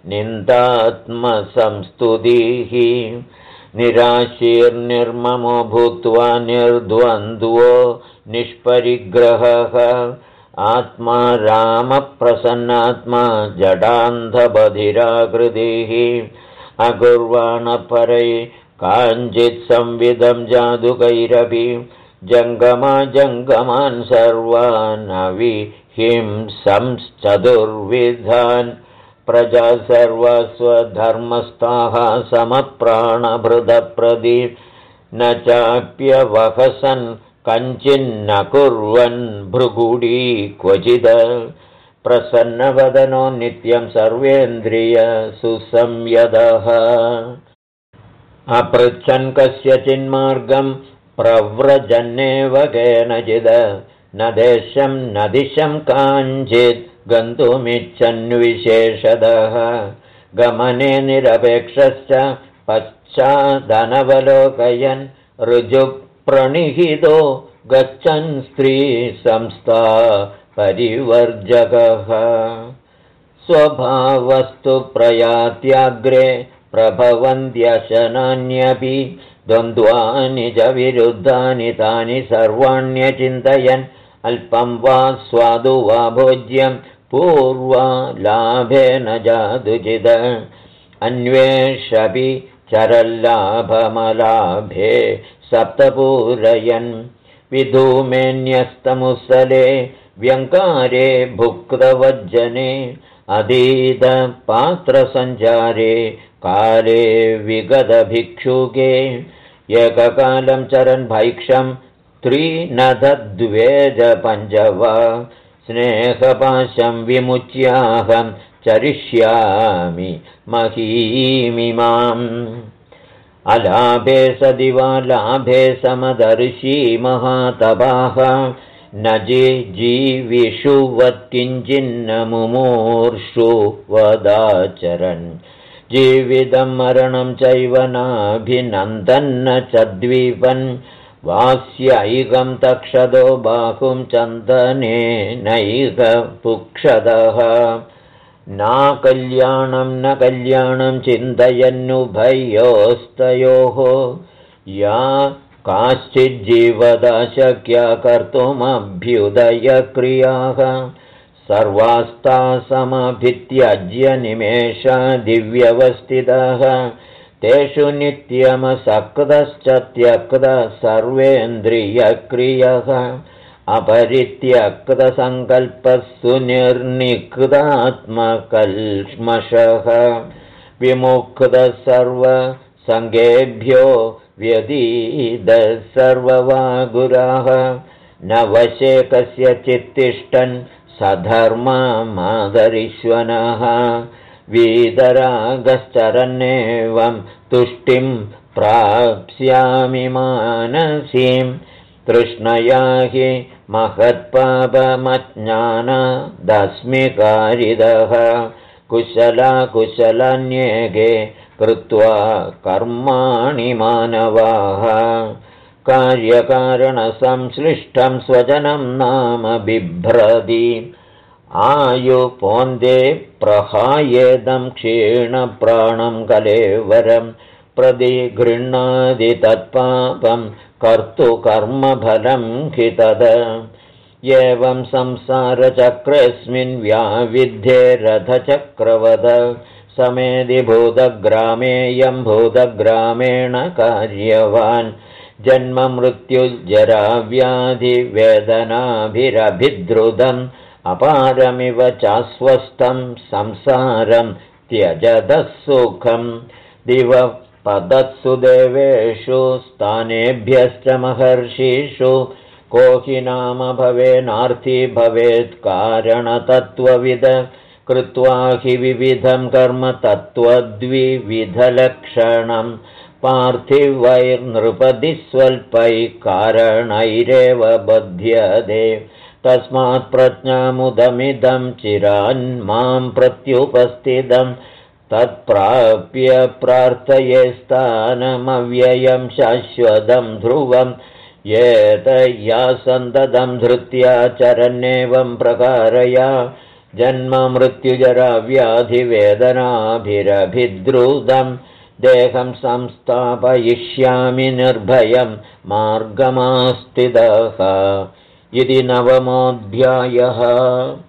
निन्दात्मसंस्तुतिः निराशीर्निर्ममो भूत्वा निर्द्वन्द्वो निष्परिग्रहः आत्मा रामप्रसन्नात्मा जडान्धबधिराकृतिः अकुर्वाणपरै काञ्चित् संविदं जादुकैरपि जङ्गमान् सर्वान् हिंसंश्चतुर्विधान् प्रजा सर्वस्वधर्मस्थाः समप्राणभृतप्रदी न चाप्यवहसन् कञ्चिन्न कुर्वन् भृगुडी क्वचिद प्रसन्नवदनो नित्यं सर्वेन्द्रिय सुसंयदः अपृच्छन् कस्यचिन्मार्गं प्रव्रजन्नेव केनचिद न देशं न दिशं काञ्चित् गन्तुमिच्छन्विशेषदः गमने निरपेक्षश्च पश्चादनवलोकयन् ऋजुप्रणिहितो गच्छन् स्त्रीसंस्था परिवर्जकः स्वभावस्तु प्रयात्याग्रे प्रभवन्त्यशनान्यपि द्वन्द्वानि च विरुद्धानि तानि सर्वाण्यचिन्तयन् अल्पं वा स्वादु वा भोज्यं पूर्वालाभेन जादुचिद अन्वेषपि चरल्लाभमलाभे सप्तपूरयन् विधूमेऽन्यस्तमुसले व्यङ्कारे भुक्तवज्जने अधीतपात्रसञ्चारे काले विगतभिक्षुके एककालं चरन् भैक्षं त्रिनधद्वेजपञ्चवा स्नेहपाशं विमुच्याहं चरिष्यामि महीमिमाम् अलाभे सदि वा लाभे समदर्शी महातपाः न जीविषुवत्किञ्चिन्न मुमूर्षु वदाचरन् जीवितं मरणं चैव नाभिनन्दन्न च द्वीपन् वास्यैकं तक्षदो बाहुं चन्दनेनैक पुक्षदः नाकल्याणं न कल्याणं चिन्तयन्नुभयोस्तयोः या काश्चिज्जीवदा शक्या कर्तुमभ्युदयक्रियाः सर्वास्ता समभित्यज्य निमेषा दिव्यवस्थितः तेषु नित्यमसक्तश्च त्यक्तः सर्वेन्द्रियक्रियः अपरित्यक्तसङ्कल्पः सुनिर्निकृतात्मकल्मषः विमुक्तः सर्वसङ्गेभ्यो व्यतीतः सर्ववागुराः न वशे कस्यचित्तिष्ठन् सधर्ममादरिष्वनः वीतरागश्चरन्नेवं तुष्टिं प्राप्स्यामि मानसीं तृष्णया हि महत्पापमज्ञानादस्मिकारिदः कुशलाकुशलान्येके कृत्वा कर्माणि मानवाः कार्यकारणसंश्लिष्टं स्वजनं नाम बिभ्रति आयुपोन्दे प्रहायेदं क्षीणप्राणं कलेवरं प्रतिगृह्णादि तत्पापं कर्तुकर्मफलं हि तद एवं संसारचक्रेऽस्मिन् व्याविध्ये रथचक्रवद समेधि भूतग्रामेयं भूतग्रामेण कार्यवान् जन्ममृत्युजराव्याधिवेदनाभिरभिद्रुतम् अपारमिव चास्वस्थं संसारं त्यजतः सुखं दिवः पतत्सु देवेषु स्थानेभ्यश्च महर्षिषु को हि नाम भवेनार्थी भवेत् कारणतत्त्वविद कृत्वा हि विविधं कर्म तत्त्वद्विविधलक्षणं पार्थिवैर्नृपतिः स्वल्पैः कारणैरेव बध्यते तस्मात् प्रज्ञामुदमिदं चिरान्मां प्रत्युपस्थितं तत्प्राप्य प्रार्थये स्थानमव्ययं शाश्वतं ध्रुवं एतया सन्ततं धृत्या चरन्नेवं प्रकारया जन्म मृत्युजरा व्याधिवेदनाभिरभिद्रुतं देहं संस्थापयिष्यामि निर्भयं मार्गमास्थितः इति 9मोऽध्यायः।